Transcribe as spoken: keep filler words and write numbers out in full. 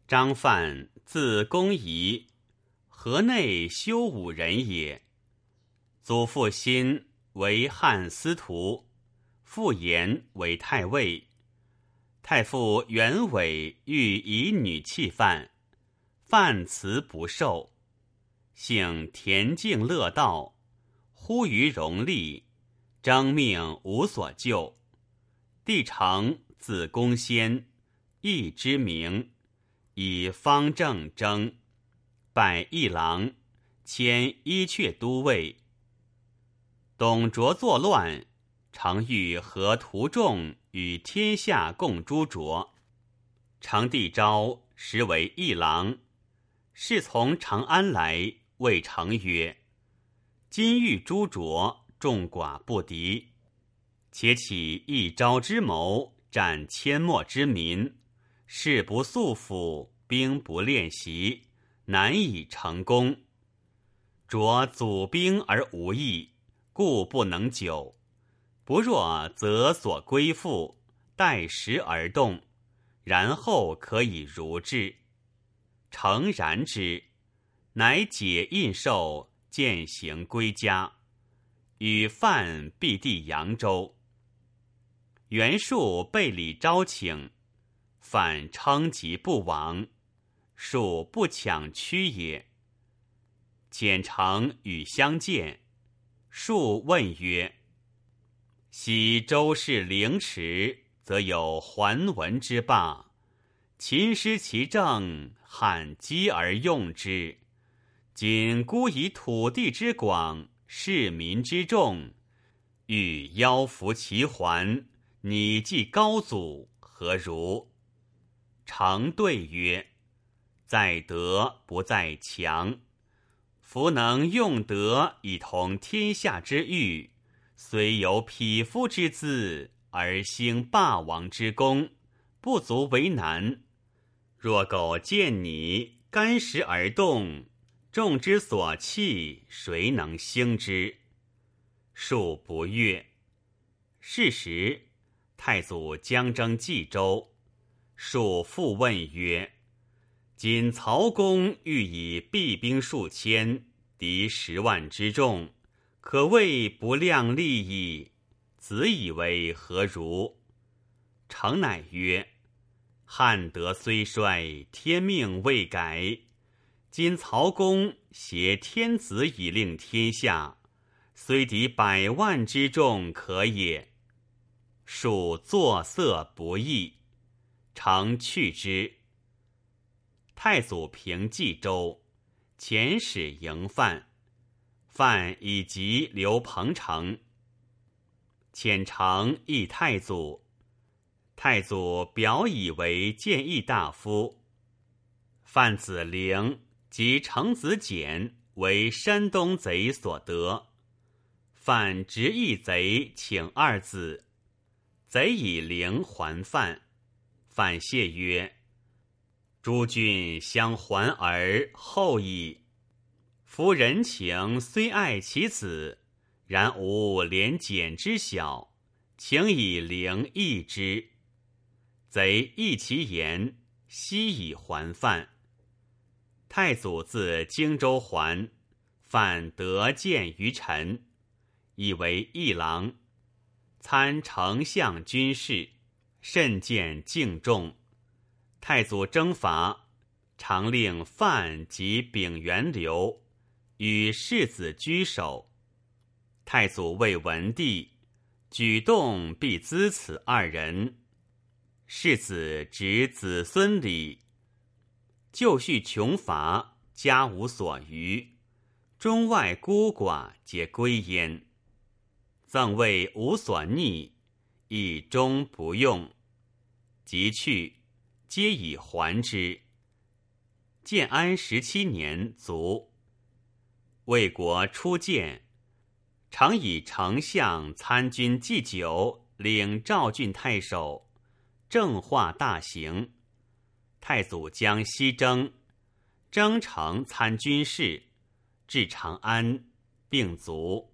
张范，字公仪，河内修武人也。祖父辛为汉司徒，父延为太尉。太傅袁伟欲以女弃范，范辞不受。性恬静乐道，忽于荣利，征命无所救。帝成字公先，义之名，以方正征，拜议郎，迁伊阙都尉。董卓作乱，常欲和图众与天下共诛卓。成帝昭实为议郎，是从长安来，谓成曰：今欲诛卓，众寡不敌，且起一朝之谋，战阡陌之民，士不素辅，兵不练习，难以成功。卓祖兵而无益，故不能久。不若择所归附，待时而动，然后可以如之。诚然之，乃解印绶，践行归家，与范避地扬州。袁术备礼招请，范称疾不往，术不抢屈也。遣成与相见，术问曰：昔周氏凌迟，则有桓文之霸，秦失其政，汉积而用之。今孤以土地之广，市民之众，欲邀服其环，拟祭高祖，何如？成对曰：在德不在强，夫能用德以同天下之欲，虽有匹夫之资，而兴霸王之功，不足为难。若苟见你干石而动，众之所弃，谁能兴之？术不悦。是时，太祖将征冀州，术复问曰：今曹公欲以弊兵数千，敌十万之众，可谓不量力矣。子以为何如？成乃曰：汉德虽衰，天命未改。今曹公挟天子以令天下，虽敌百万之众可也。属作色不义，常去之。太祖平冀州，遣使迎范，范以疾留彭城。遣成议太祖，太祖表以为谏议大夫。范子陵及成子简为山东贼所得，范执一贼，请二子，贼以陵还范。范谢曰：诸君相还儿，后矣。夫人情虽爱其子，然无连简之小，请以陵易之。贼议其言，悉以还范。太祖自荆州还，范得见于臣，以为议郎，参丞相军事，甚见敬重。太祖征伐，常令范及丙元留与世子居守。太祖谓文帝，举动必资此二人。世子执子孙礼，就绪穷乏，家无所余，中外孤寡皆归焉。赠位无所逆，亦终不用。即去，皆以还之。建安十七年卒。魏国初建，常以丞相参军祭酒，领赵郡太守，政化大行。太祖将西征，征程参军事，至长安，病卒。